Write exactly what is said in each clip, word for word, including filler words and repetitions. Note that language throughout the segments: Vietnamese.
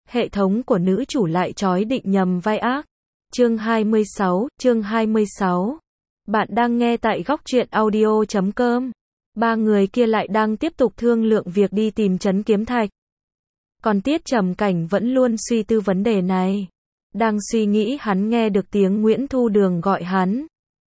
hệ thống của nữ chủ lại trói định nhầm vai ác. Chương hai mươi sáu, chương hai mươi sáu. Bạn đang nghe tại góc truyện audio chấm com. Ba người kia lại đang tiếp tục thương lượng việc đi tìm trấn Kiếm Thạch. Còn Tiết Trầm Cảnh vẫn luôn suy tư vấn đề này. Đang suy nghĩ hắn nghe được tiếng Nguyễn Thu Đường gọi hắn.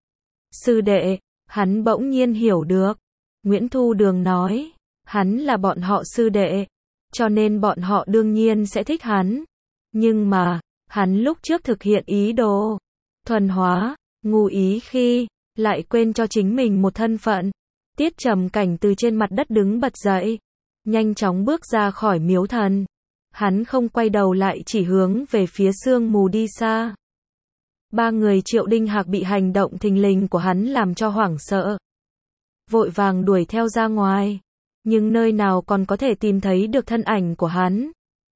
Sư đệ, hắn bỗng nhiên hiểu được. Nguyễn Thu Đường nói, hắn là bọn họ sư đệ, cho nên bọn họ đương nhiên sẽ thích hắn. Nhưng mà, hắn lúc trước thực hiện ý đồ thuần hóa, ngu ý khi lại quên cho chính mình một thân phận. Tiết Trầm Cảnh từ trên mặt đất đứng bật dậy, nhanh chóng bước ra khỏi miếu thần. Hắn không quay đầu lại, chỉ hướng về phía sương mù đi xa. Ba người Triệu Đinh Hạc bị hành động thình lình của hắn làm cho hoảng sợ, vội vàng đuổi theo ra ngoài, nhưng nơi nào còn có thể tìm thấy được thân ảnh của hắn.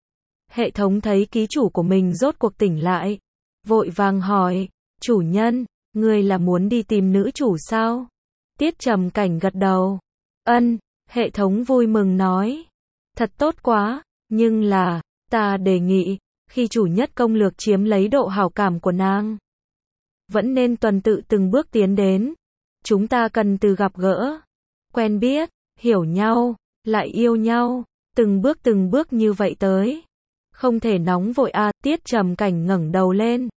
Hệ thống thấy ký chủ của mình rốt cuộc tỉnh lại, vội vàng hỏi, chủ nhân, ngươi là muốn đi tìm nữ chủ sao? Tiết Trầm Cảnh gật đầu. Ân, hệ thống vui mừng nói. Thật tốt quá, nhưng là, ta đề nghị, khi chủ nhất công lược chiếm lấy độ hảo cảm của nàng, vẫn nên tuần tự từng bước tiến đến. Chúng ta cần từ gặp gỡ, quen biết, hiểu nhau, lại yêu nhau, từng bước từng bước như vậy tới. Không thể nóng vội a. Tiết Trầm Cảnh ngẩng đầu lên,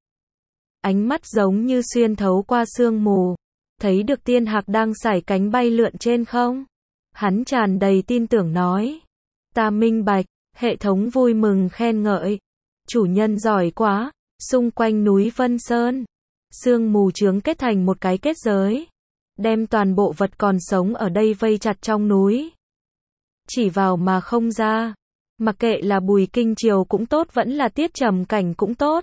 ánh mắt giống như xuyên thấu qua sương mù, thấy được tiên hạc đang sải cánh bay lượn trên không. Hắn tràn đầy tin tưởng nói, ta minh bạch. Hệ thống vui mừng khen ngợi, chủ nhân giỏi quá. Xung quanh núi Vân Sơn, sương mù chướng kết thành một cái kết giới, đem toàn bộ vật còn sống ở đây vây chặt trong núi, chỉ vào mà không ra. Mặc kệ là Bùi Kinh Triều cũng tốt, vẫn là Tiết Trầm Cảnh cũng tốt,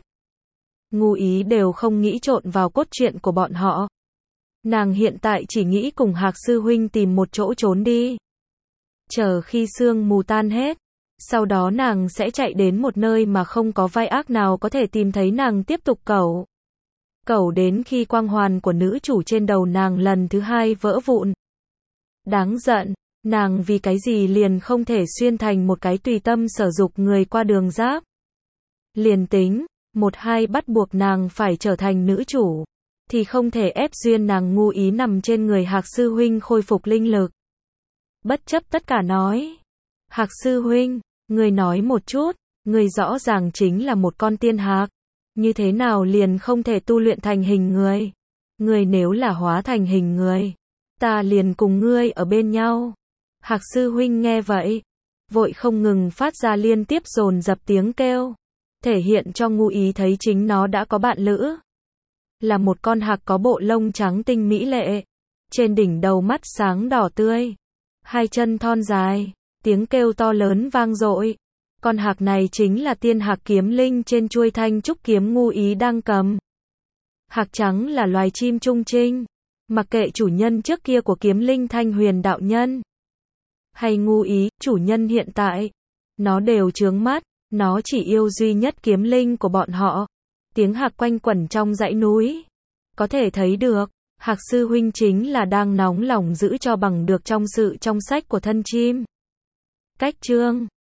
ngu ý đều không nghĩ trộn vào cốt truyện của bọn họ. Nàng hiện tại chỉ nghĩ cùng Hạc sư huynh tìm một chỗ trốn đi, chờ khi sương mù tan hết, sau đó nàng sẽ chạy đến một nơi mà không có vai ác nào có thể tìm thấy nàng, tiếp tục cẩu cẩu đến khi quang hoàn của nữ chủ trên đầu nàng lần thứ hai vỡ vụn. Đáng giận, nàng vì cái gì liền không thể xuyên thành một cái tùy tâm sở dục người qua đường giáp. Liền tính một hai bắt buộc nàng phải trở thành nữ chủ, thì không thể ép duyên nàng ngu ý nằm trên người Hạc sư huynh khôi phục linh lực. Bất chấp tất cả nói, Hạc sư huynh, người nói một chút, người rõ ràng chính là một con tiên hạc, như thế nào liền không thể tu luyện thành hình người? Người nếu là hóa thành hình người, ta liền cùng ngươi ở bên nhau. Hạc sư huynh nghe vậy, vội không ngừng phát ra liên tiếp dồn dập tiếng kêu, thể hiện cho ngu ý thấy chính nó đã có bạn lữ. Là một con hạc có bộ lông trắng tinh mỹ lệ, trên đỉnh đầu mắt sáng đỏ tươi, hai chân thon dài, tiếng kêu to lớn vang dội. Con hạc này chính là tiên hạc kiếm linh trên chuôi thanh trúc kiếm ngu ý đang cầm. Hạc trắng là loài chim trung trinh, mặc kệ chủ nhân trước kia của kiếm linh Thanh Huyền đạo nhân hay ngu ý, chủ nhân hiện tại, nó đều chướng mắt, nó chỉ yêu duy nhất kiếm linh của bọn họ. Tiếng hạc quanh quẩn trong dãy núi, có thể thấy được, Hạc sư huynh chính là đang nóng lòng giữ cho bằng được trong sự trong sách của thân chim. Cách chương